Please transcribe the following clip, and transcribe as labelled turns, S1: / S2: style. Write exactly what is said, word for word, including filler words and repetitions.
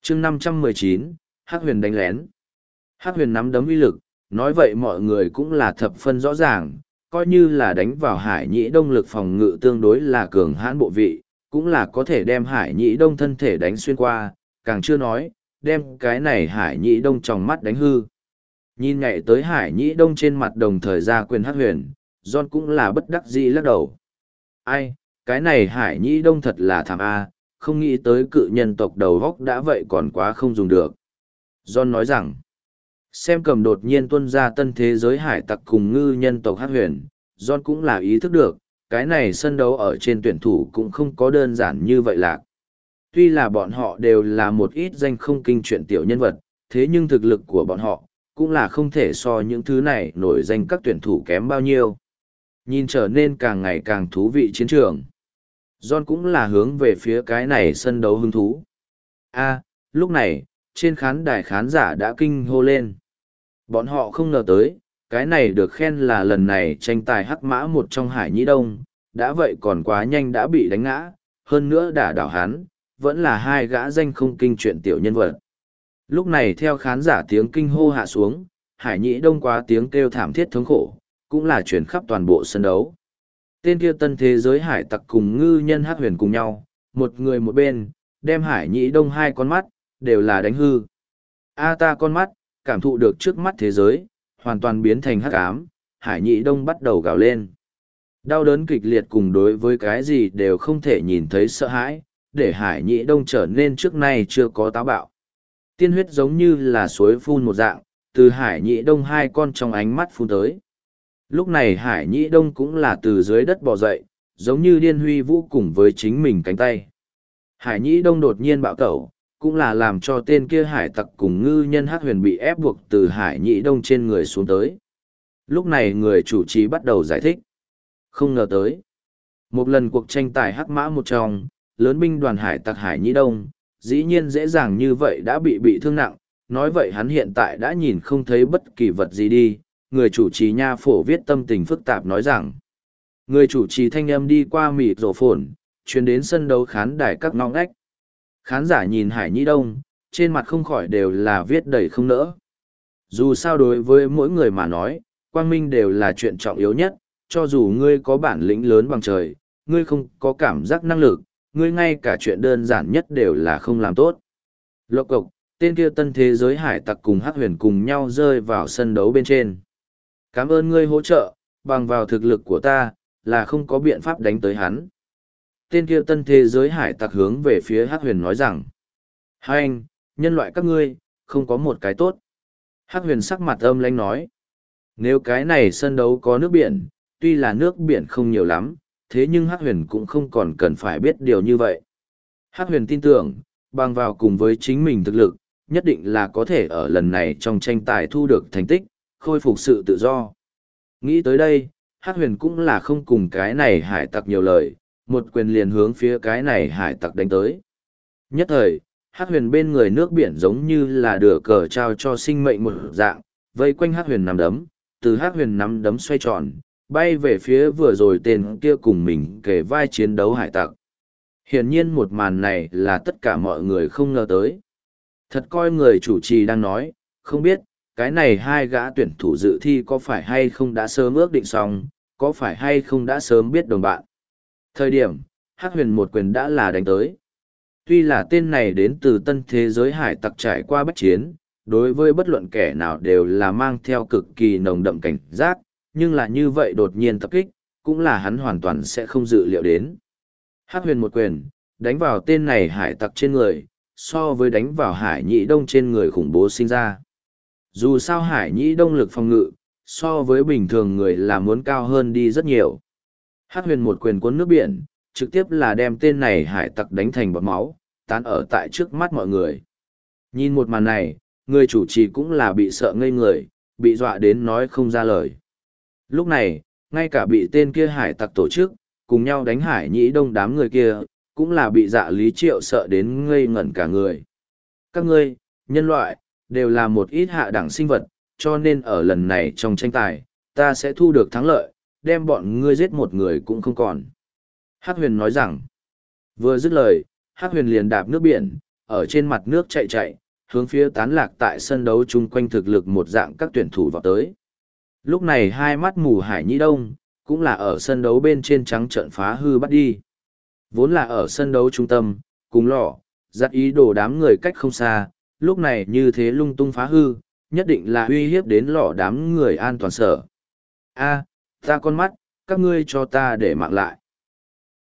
S1: chương năm trăm mười chín, Hắc Huyền đánh lén. Hắc Huyền nắm đấm uy lực, nói vậy mọi người cũng là thập phân rõ ràng, coi như là đánh vào Hải Nhĩ Đông lực phòng ngự tương đối là cường hãn bộ vị, cũng là có thể đem Hải Nhĩ Đông thân thể đánh xuyên qua, càng chưa nói, đem cái này Hải Nhĩ Đông trong mắt đánh hư. Nhìn nhảy tới Hải Nhĩ Đông trên mặt đồng thời ra quyền Hắc Huyền, John cũng là bất đắc dĩ lắc đầu. Ai, cái này Hải Nhĩ Đông thật là thảm a, không nghĩ tới cự nhân tộc đầu góc đã vậy còn quá không dùng được. John nói rằng, xem cầm đột nhiên tuân ra tân thế giới hải tặc cùng ngư nhân tộc Hắc Huyền, John cũng là ý thức được, cái này sân đấu ở trên tuyển thủ cũng không có đơn giản như vậy lạc. Tuy là bọn họ đều là một ít danh không kinh chuyện tiểu nhân vật, thế nhưng thực lực của bọn họ cũng là không thể so những thứ này nổi danh các tuyển thủ kém bao nhiêu. Nhìn trở nên càng ngày càng thú vị chiến trường. John cũng là hướng về phía cái này sân đấu hứng thú. A, lúc này, trên khán đài khán giả đã kinh hô lên. Bọn họ không ngờ tới, cái này được khen là lần này tranh tài hắc mã một trong Hải Nhĩ Đông, đã vậy còn quá nhanh đã bị đánh ngã, hơn nữa đả đảo hắn, vẫn là hai gã danh không kinh chuyện tiểu nhân vật. Lúc này theo khán giả tiếng kinh hô hạ xuống, Hải Nhĩ Đông quá tiếng kêu thảm thiết thống khổ, cũng là chuyển khắp toàn bộ sân đấu. Tên kia tân thế giới hải tặc cùng ngư nhân Hắc Huyền cùng nhau, một người một bên, đem Hải Nhĩ Đông hai con mắt, đều là đánh hư. A ta con mắt, cảm thụ được trước mắt thế giới, hoàn toàn biến thành hắc ám, Hải Nhĩ Đông bắt đầu gào lên. Đau đớn kịch liệt cùng đối với cái gì đều không thể nhìn thấy sợ hãi, để Hải Nhĩ Đông trở nên trước nay chưa có táo bạo. Tiên huyết giống như là suối phun một dạng, từ Hải Nhĩ Đông hai con trong ánh mắt phun tới. Lúc này Hải Nhĩ Đông cũng là từ dưới đất bò dậy, giống như điên huy vũ cùng với chính mình cánh tay. Hải Nhĩ Đông đột nhiên bạo tẩu, cũng là làm cho tên kia hải tặc cùng ngư nhân Hắc Huyền bị ép buộc từ Hải Nhĩ Đông trên người xuống tới. Lúc này người chủ trì bắt đầu giải thích. Không ngờ tới. Một lần cuộc tranh tài hắc mã một trong, lớn binh đoàn hải tặc Hải Nhĩ Đông, dĩ nhiên dễ dàng như vậy đã bị bị thương nặng, nói vậy hắn hiện tại đã nhìn không thấy bất kỳ vật gì đi. Người chủ trì nha phổ viết tâm tình phức tạp nói rằng, người chủ trì thanh âm đi qua mịt rổ phồn, truyền đến sân đấu khán đài các ngõ ngách. Khán giả nhìn Hải Nhĩ Đông, trên mặt không khỏi đều là viết đầy không nỡ. Dù sao đối với mỗi người mà nói, quang minh đều là chuyện trọng yếu nhất, cho dù ngươi có bản lĩnh lớn bằng trời, ngươi không có cảm giác năng lực, ngươi ngay cả chuyện đơn giản nhất đều là không làm tốt. Lộc cộc, tên kia tân thế giới hải tặc cùng Hắc Huyền cùng nhau rơi vào sân đấu bên trên. Cảm ơn ngươi hỗ trợ, bằng vào thực lực của ta, là không có biện pháp đánh tới hắn. Tên kia tân thế giới hải tặc hướng về phía Hắc Huyền nói rằng, hai anh, nhân loại các ngươi, không có một cái tốt. Hắc Huyền sắc mặt âm lãnh nói, nếu cái này sân đấu có nước biển, tuy là nước biển không nhiều lắm, thế nhưng Hắc Huyền cũng không còn cần phải biết điều như vậy. Hắc Huyền tin tưởng, bằng vào cùng với chính mình thực lực, nhất định là có thể ở lần này trong tranh tài thu được thành tích, khôi phục sự tự do. Nghĩ tới đây, Hắc Huyền cũng là không cùng cái này hải tặc nhiều lời, một quyền liền hướng phía cái này hải tặc đánh tới. Nhất thời, Hắc Huyền bên người nước biển giống như là đưa cờ trao cho sinh mệnh một dạng, vây quanh Hắc Huyền nắm đấm, từ Hắc Huyền nắm đấm xoay tròn, bay về phía vừa rồi tên kia cùng mình kề vai chiến đấu hải tặc. Hiển nhiên một màn này là tất cả mọi người không ngờ tới. Thật coi người chủ trì đang nói, không biết, cái này hai gã tuyển thủ dự thi có phải hay không đã sớm ước định xong, có phải hay không đã sớm biết đồng bạn. Thời điểm, Hắc Huyền một quyền đã là đánh tới. Tuy là tên này đến từ tân thế giới hải tặc trải qua bách chiến, đối với bất luận kẻ nào đều là mang theo cực kỳ nồng đậm cảnh giác, nhưng là như vậy đột nhiên tập kích, cũng là hắn hoàn toàn sẽ không dự liệu đến. Hắc Huyền một quyền, đánh vào tên này hải tặc trên người, so với đánh vào Hải Nhĩ Đông trên người khủng bố sinh ra. Dù sao Hải Nhĩ Đông lực phòng ngự, so với bình thường người là muốn cao hơn đi rất nhiều. Hắc Huyền một quyền cuốn nước biển, trực tiếp là đem tên này hải tặc đánh thành bọt máu, tán ở tại trước mắt mọi người. Nhìn một màn này, người chủ trì cũng là bị sợ ngây người, bị dọa đến nói không ra lời. Lúc này, ngay cả bị tên kia hải tặc tổ chức, cùng nhau đánh Hải Nhĩ Đông đám người kia, cũng là bị dạ lý triệu sợ đến ngây ngẩn cả người. Các ngươi, nhân loại, đều là một ít hạ đẳng sinh vật, cho nên ở lần này trong tranh tài, ta sẽ thu được thắng lợi, đem bọn ngươi giết một người cũng không còn. Hắc Huyền nói rằng, vừa dứt lời, Hắc Huyền liền đạp nước biển, ở trên mặt nước chạy chạy, hướng phía tán lạc tại sân đấu chung quanh thực lực một dạng các tuyển thủ vào tới. Lúc này hai mắt mù Hải Nhĩ Đông, cũng là ở sân đấu bên trên trắng trận phá hư bắt đi. Vốn là ở sân đấu trung tâm, cùng lọ, dắt ý đồ đám người cách không xa, lúc này như thế lung tung phá hư, nhất định là uy hiếp đến lọ đám người an toàn sở. A, ta con mắt, các ngươi cho ta để mạng lại.